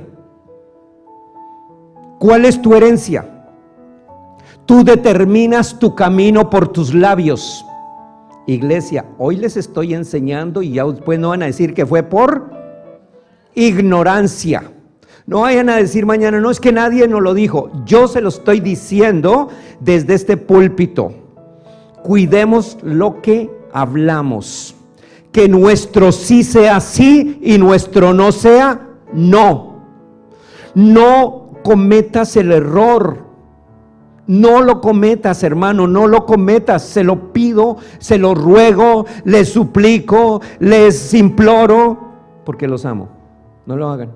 ¿Cuál es tu herencia? Tú determinas tu camino por tus labios. Iglesia, hoy les estoy enseñando y ya después no van a decir que fue por ignorancia. No vayan a decir mañana, no, es que nadie nos lo dijo. Yo se lo estoy diciendo desde este púlpito. Cuidemos lo que hablamos. Que nuestro sí sea sí y nuestro no sea no. No cometas el error. No lo cometas, hermano, no lo cometas. Se lo pido, se lo ruego, les suplico, les imploro, porque los amo. No lo hagan.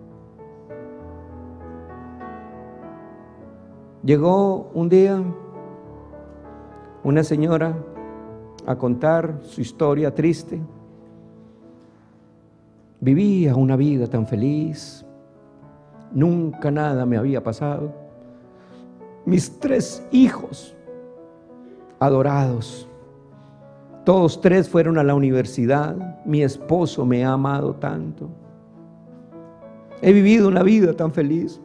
Llegó un día una señora a contar su historia triste. Vivía una vida tan feliz, nunca nada me había pasado. Mis tres hijos adorados, todos tres fueron a la universidad. Mi esposo me ha amado tanto. He vivido una vida tan feliz.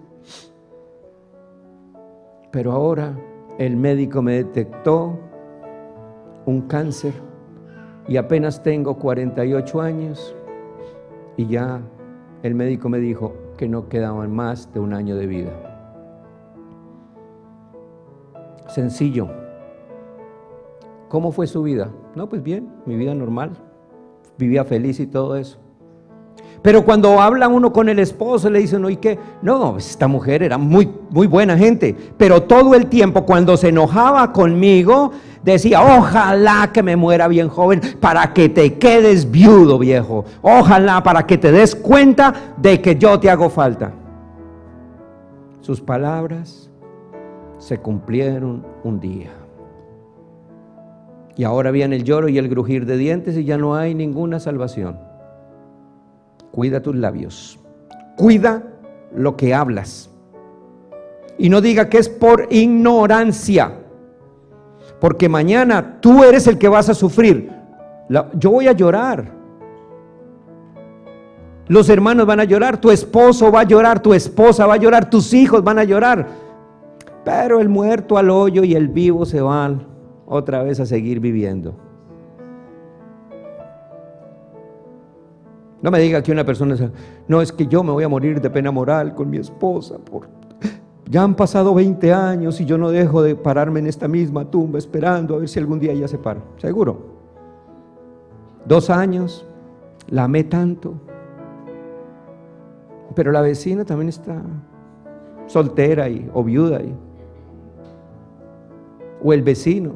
Pero ahora el médico me detectó un cáncer y apenas tengo cuarenta y ocho años y ya el médico me dijo que no quedaban más de un año de vida. Sencillo. ¿Cómo fue su vida? No, pues bien, mi vida normal, vivía feliz y todo eso. Pero cuando habla uno con el esposo, le dicen, ¿y qué? No, esta mujer era muy, muy buena gente, pero todo el tiempo cuando se enojaba conmigo, decía, ojalá que me muera bien joven para que te quedes viudo, viejo. Ojalá para que te des cuenta de que yo te hago falta. Sus palabras se cumplieron un día. Y ahora viene el lloro y el crujir de dientes y ya no hay ninguna salvación. Cuida tus labios, cuida lo que hablas y no diga que es por ignorancia, porque mañana tú eres el que vas a sufrir. Yo voy a llorar, los hermanos van a llorar, tu esposo va a llorar, tu esposa va a llorar, tus hijos van a llorar, pero el muerto al hoyo y el vivo se van otra vez a seguir viviendo. No me diga que una persona, no, es que yo me voy a morir de pena moral con mi esposa, por, ya han pasado veinte años y yo no dejo de pararme en esta misma tumba esperando a ver si algún día ella se para. Seguro. Dos años, la amé tanto, pero la vecina también está soltera y, o viuda y, o el vecino.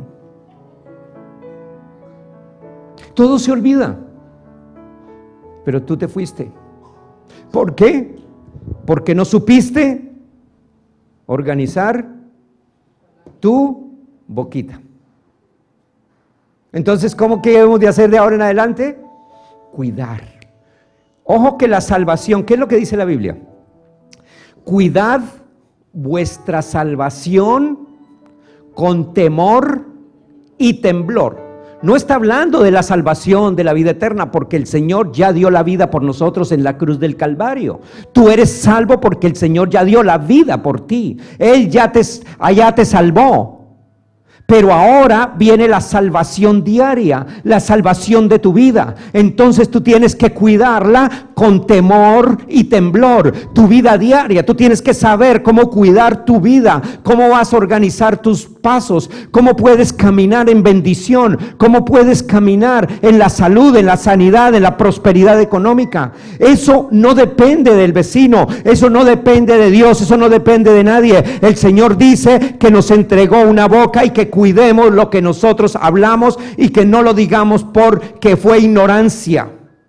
Todo se olvida. Pero tú te fuiste. ¿Por qué? Porque no supiste organizar tu boquita. Entonces, ¿cómo que debemos de hacer de ahora en adelante? Cuidar. Ojo que la salvación, ¿qué es lo que dice la Biblia? Cuidad vuestra salvación con temor y temblor. No está hablando de la salvación, de la vida eterna, porque el Señor ya dio la vida por nosotros en la cruz del Calvario. Tú eres salvo porque el Señor ya dio la vida por ti. Él ya te, allá te salvó. Pero ahora viene la salvación diaria, la salvación de tu vida. Entonces tú tienes que cuidarla con temor y temblor. Tu vida diaria, tú tienes que saber cómo cuidar tu vida, cómo vas a organizar tus pasos, cómo puedes caminar en bendición, cómo puedes caminar en la salud, en la sanidad, en la prosperidad económica. Eso no depende del vecino, eso no depende de Dios, eso no depende de nadie. El Señor dice que nos entregó una boca y que cuidemos lo que nosotros hablamos y que no lo digamos porque fue ignorancia.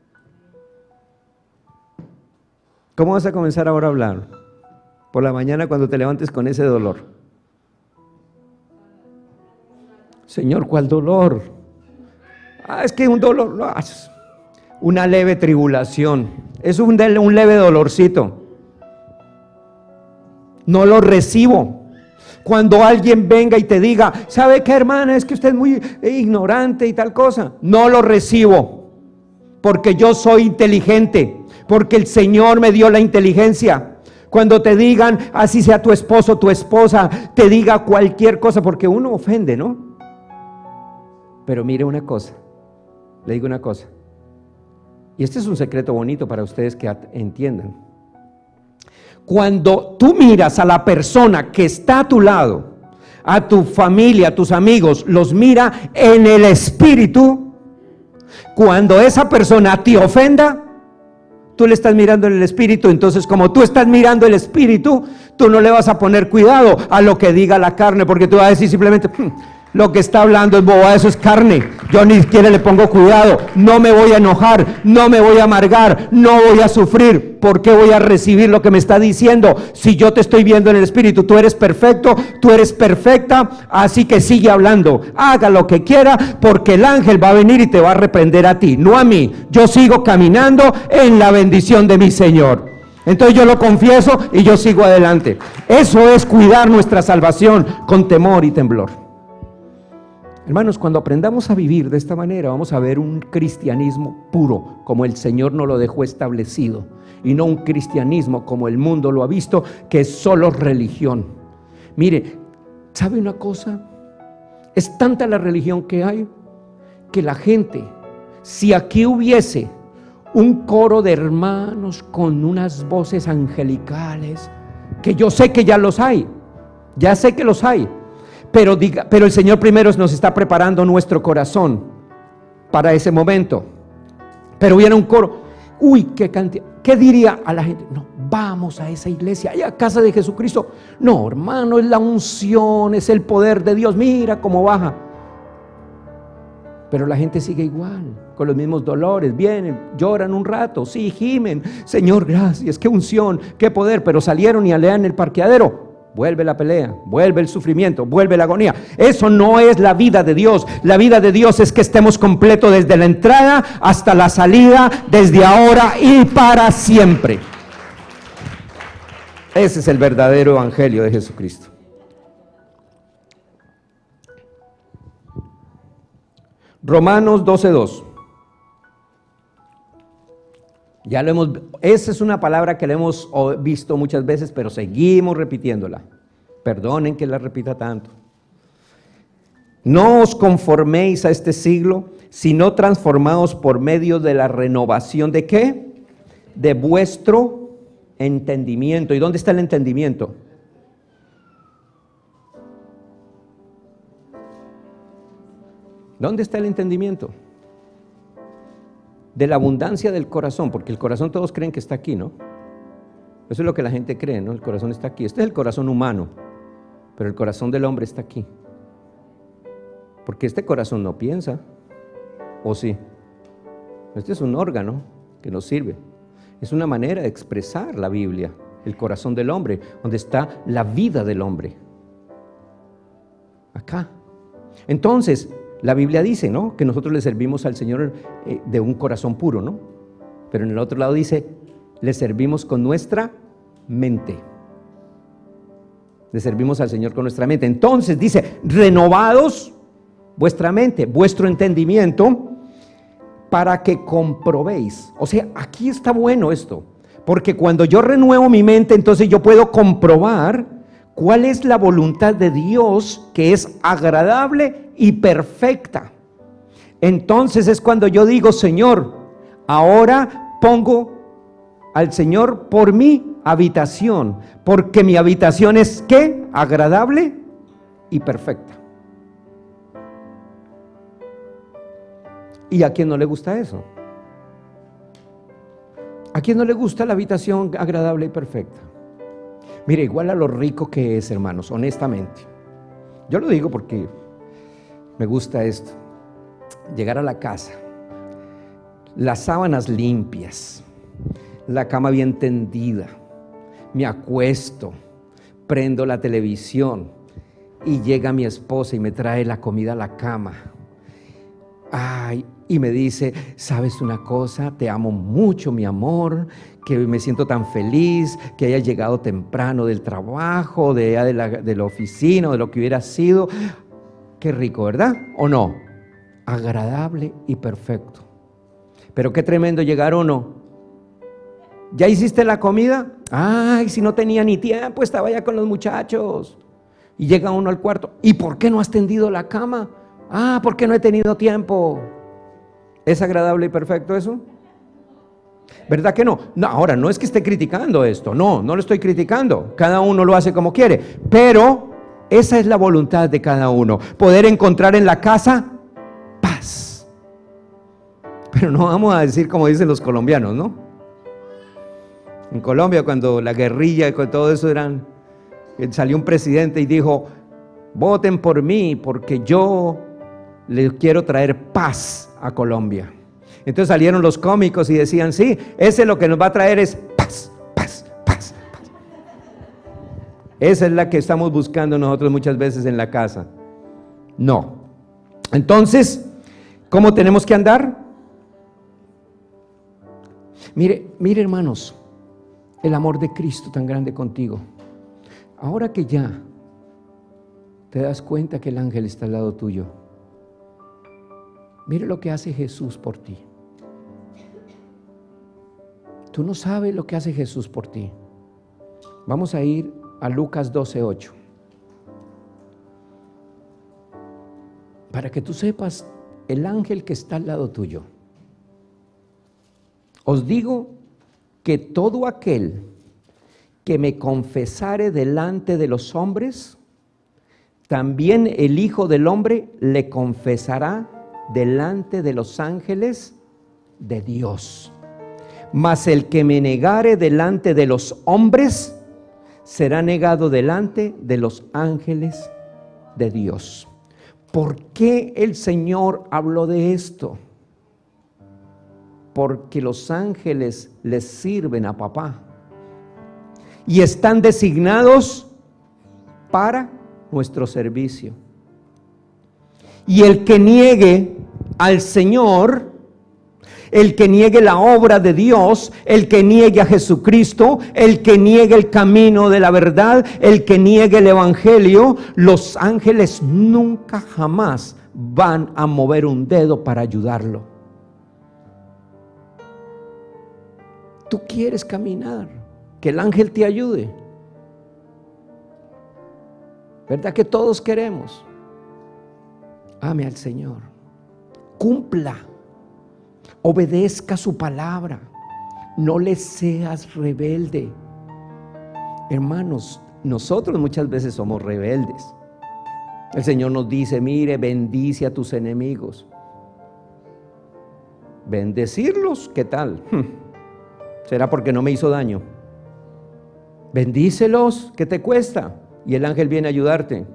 ¿Cómo vas a comenzar ahora a hablar? Por la mañana cuando te levantes con ese dolor. Señor, ¿cuál dolor? Ah, es que un dolor, no, una leve tribulación, es un, un leve dolorcito. No lo recibo. Cuando alguien venga y te diga, ¿sabe qué, hermana? Es que usted es muy ignorante y tal cosa. No lo recibo, porque yo soy inteligente, porque el Señor me dio la inteligencia. Cuando te digan, así sea tu esposo, tu esposa, te diga cualquier cosa, porque uno ofende, ¿no? Pero mire una cosa, le digo una cosa. Y este es un secreto bonito para ustedes que entiendan. Cuando tú miras a la persona que está a tu lado, a tu familia, a tus amigos, los mira en el espíritu, cuando esa persona te ofenda, tú le estás mirando en el espíritu. Entonces, como tú estás mirando el espíritu, tú no le vas a poner cuidado a lo que diga la carne, porque tú vas a decir simplemente, hm, lo que está hablando es boba, eso es carne, yo ni siquiera le pongo cuidado, no me voy a enojar, no me voy a amargar, no voy a sufrir. ¿Por qué voy a recibir lo que me está diciendo? Si yo te estoy viendo en el espíritu, tú eres perfecto, tú eres perfecta, así que sigue hablando, haga lo que quiera, porque el ángel va a venir y te va a reprender a ti, no a mí. Yo sigo caminando en la bendición de mi Señor. Entonces yo lo confieso y yo sigo adelante. Eso es cuidar nuestra salvación con temor y temblor. Hermanos, cuando aprendamos a vivir de esta manera, vamos a ver un cristianismo puro, como el Señor nos lo dejó establecido, y no un cristianismo como el mundo lo ha visto, que es solo religión. Mire, ¿sabe una cosa? Es tanta la religión que hay, que la gente, si aquí hubiese un coro de hermanos con unas voces angelicales, que yo sé que ya los hay, ya sé que los hay, Pero, diga, pero el Señor primero nos está preparando nuestro corazón para ese momento. Pero viene un coro, uy, qué cantidad, ¿qué diría a la gente? No, vamos a esa iglesia, a casa de Jesucristo. No, hermano, es la unción, es el poder de Dios, mira cómo baja. Pero la gente sigue igual, con los mismos dolores, vienen, lloran un rato, sí, gimen, Señor, gracias, qué unción, qué poder, pero salieron y alean el parqueadero. Vuelve la pelea, vuelve el sufrimiento, vuelve la agonía. Eso no es la vida de Dios. La vida de Dios es que estemos completos desde la entrada hasta la salida, desde ahora y para siempre. Ese es el verdadero evangelio de Jesucristo. Romanos doce dos. Ya lo hemos, esa es una palabra que le hemos visto muchas veces, pero seguimos repitiéndola. Perdonen que la repita tanto. No os conforméis a este siglo, sino transformaos por medio de la renovación ¿de qué? De vuestro entendimiento. ¿Y dónde está el entendimiento? ¿Dónde está el entendimiento? De la abundancia del corazón, porque el corazón todos creen que está aquí, ¿no? Eso es lo que la gente cree, ¿no? El corazón está aquí. Este es el corazón humano, pero el corazón del hombre está aquí. Porque este corazón no piensa, ¿o sí? Este es un órgano que nos sirve. Es una manera de expresar la Biblia, el corazón del hombre, donde está la vida del hombre. Acá. Entonces, la Biblia dice, ¿no?, que nosotros le servimos al Señor eh, de un corazón puro, ¿no? Pero en el otro lado dice, le servimos con nuestra mente. Le servimos al Señor con nuestra mente. Entonces dice, renovados vuestra mente, vuestro entendimiento, para que comprobéis. O sea, aquí está bueno esto, porque cuando yo renuevo mi mente, entonces yo puedo comprobar cuál es la voluntad de Dios, que es agradable y perfecta. Entonces es cuando yo digo, Señor, ahora pongo al Señor por mi habitación, porque mi habitación es ¿qué? Agradable y perfecta. ¿Y a quién no le gusta eso? ¿A quién no le gusta la habitación agradable y perfecta? Mire, igual a lo rico que es, hermanos, honestamente. Yo lo digo porque me gusta esto. Llegar a la casa, las sábanas limpias, la cama bien tendida, me acuesto, prendo la televisión y llega mi esposa y me trae la comida a la cama. Ay, y me dice, ¿sabes una cosa? Te amo mucho, mi amor, que me siento tan feliz que hayas llegado temprano del trabajo, de, de, la, de la oficina, o de lo que hubiera sido. Qué rico, ¿verdad? ¿O no? Agradable y perfecto. Pero qué tremendo llegar uno. ¿Ya hiciste la comida? Ay, si no tenía ni tiempo, estaba ya con los muchachos. Y llega uno al cuarto. ¿Y por qué no has tendido la cama? Ah, porque no he tenido tiempo. ¿Es agradable y perfecto eso? ¿Verdad que no? No, ahora, no es que esté criticando esto, no, no lo estoy criticando. Cada uno lo hace como quiere, pero esa es la voluntad de cada uno. Poder encontrar en la casa paz. Pero no vamos a decir como dicen los colombianos, ¿no? En Colombia, cuando la guerrilla y con todo eso eran, salió un presidente y dijo: voten por mí porque yo les quiero traer paz a Colombia. Entonces salieron los cómicos y decían: sí, ese lo que nos va a traer es paz, paz, paz, paz. Esa es la que estamos buscando nosotros muchas veces en la casa. No. Entonces, ¿cómo tenemos que andar? Mire, mire hermanos, el amor de Cristo tan grande contigo. Ahora que ya te das cuenta que el ángel está al lado tuyo, mire lo que hace Jesús por ti. Tú no sabes lo que hace Jesús por ti. Vamos a ir a Lucas doce ocho. Para que tú sepas el ángel que está al lado tuyo. Os digo que todo aquel que me confesare delante de los hombres, también el Hijo del Hombre le confesará delante de los ángeles de Dios. Mas el que me negare delante de los hombres, será negado delante de los ángeles de Dios. ¿Por qué el Señor habló de esto? Porque los ángeles les sirven a papá y están designados para nuestro servicio. Y el que niegue al Señor, el que niegue la obra de Dios, el que niegue a Jesucristo, el que niegue el camino de la verdad, el que niegue el evangelio, los ángeles nunca jamás van a mover un dedo para ayudarlo. Tú quieres caminar, que el ángel te ayude. ¿Verdad que todos queremos? Ame al Señor, cumpla, obedezca su palabra, no le seas rebelde. Hermanos, nosotros muchas veces somos rebeldes. El Señor nos dice: mire, bendice a tus enemigos. Bendecirlos, ¿qué tal? ¿Será porque no me hizo daño? Bendícelos, ¿qué te cuesta? Y el ángel viene a ayudarte.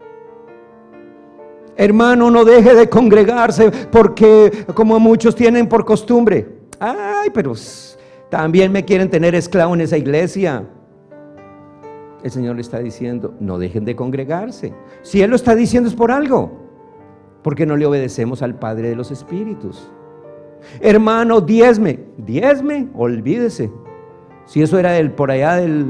Hermano, no deje de congregarse porque como muchos tienen por costumbre. Ay, pero también me quieren tener esclavo en esa iglesia. El Señor le está diciendo: no dejen de congregarse. Si Él lo está diciendo es por algo. Porque no le obedecemos al Padre de los Espíritus. Hermano, diezme. Diezme, olvídese. Si eso era del, por allá del...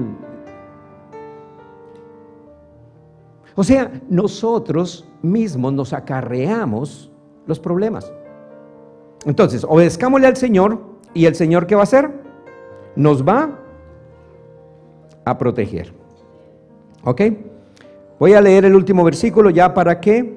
O sea, nosotros mismos nos acarreamos los problemas. Entonces, obedezcámosle al Señor, y el Señor, ¿qué va a hacer? Nos va a proteger. ¿Ok? Voy a leer el último versículo ya para que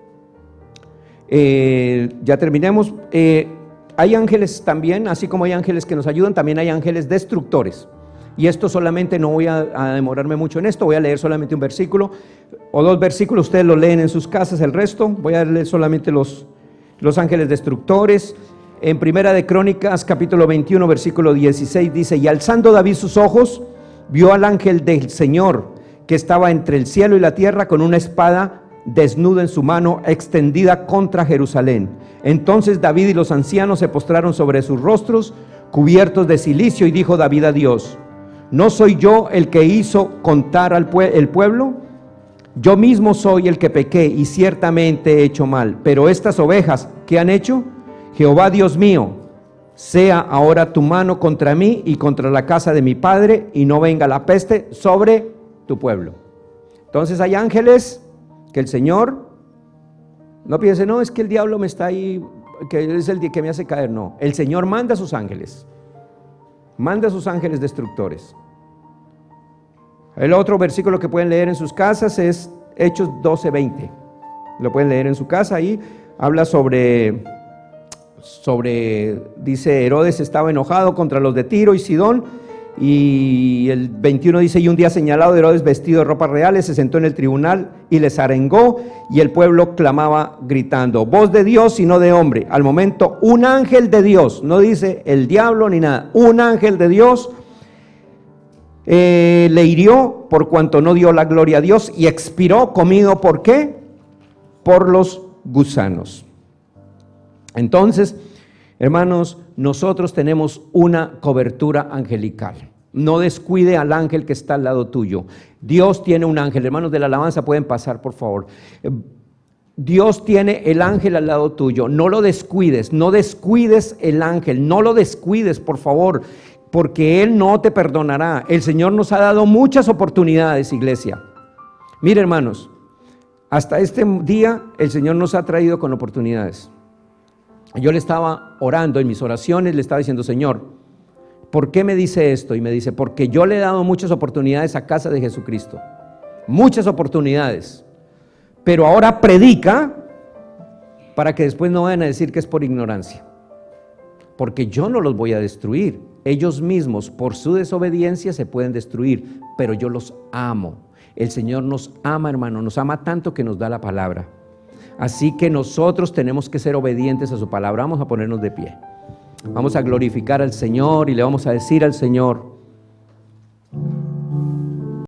eh, ya terminemos. Eh, hay ángeles también, así como hay ángeles que nos ayudan, también hay ángeles destructores. Y esto solamente, no voy a, a demorarme mucho en esto, voy a leer solamente un versículo o dos versículos, ustedes lo leen en sus casas, el resto, voy a leer solamente los, los ángeles destructores. En Primera de Crónicas, capítulo veintiuno, versículo dieciséis, dice: y alzando David sus ojos, vio al ángel del Señor, que estaba entre el cielo y la tierra, con una espada desnuda en su mano, extendida contra Jerusalén. Entonces David y los ancianos se postraron sobre sus rostros, cubiertos de cilicio, y dijo David a Dios: ¿no soy yo el que hizo contar al pue- el pueblo? Yo mismo soy el que pequé y ciertamente he hecho mal. Pero estas ovejas, ¿qué han hecho? Jehová Dios mío, sea ahora tu mano contra mí y contra la casa de mi padre, y no venga la peste sobre tu pueblo. Entonces hay ángeles que el Señor, no piense, no, es que el diablo me está ahí, que es el que me hace caer. No, el Señor manda a sus ángeles, manda a sus ángeles destructores. El otro versículo que pueden leer en sus casas es Hechos doce veinte. Lo pueden leer en su casa, ahí habla sobre, sobre, dice, Herodes estaba enojado contra los de Tiro y Sidón, y el veintiuno dice, y un día señalado Herodes vestido de ropas reales se sentó en el tribunal y les arengó, y el pueblo clamaba gritando, voz de Dios y no de hombre. Al momento un ángel de Dios, no dice el diablo ni nada, un ángel de Dios eh, le hirió por cuanto no dio la gloria a Dios y expiró comido, ¿por qué? Por los gusanos. Entonces, hermanos, nosotros tenemos una cobertura angelical. No descuide al ángel que está al lado tuyo. Dios tiene un ángel. Hermanos de la alabanza, pueden pasar, por favor. Dios tiene el ángel al lado tuyo. No lo descuides, no descuides el ángel. No lo descuides, por favor, porque Él no te perdonará. El Señor nos ha dado muchas oportunidades, iglesia. Mire, hermanos, hasta este día el Señor nos ha traído con oportunidades. Yo le estaba orando en mis oraciones, le estaba diciendo, Señor, ¿por qué me dice esto? Y me dice, porque yo le he dado muchas oportunidades a casa de Jesucristo, muchas oportunidades, pero ahora predica para que después no vayan a decir que es por ignorancia, porque yo no los voy a destruir, ellos mismos por su desobediencia se pueden destruir, pero yo los amo. El Señor nos ama, hermano, nos ama tanto que nos da la palabra. Así que nosotros tenemos que ser obedientes a su palabra. Vamos a ponernos de pie. Vamos a glorificar al Señor y le vamos a decir al Señor,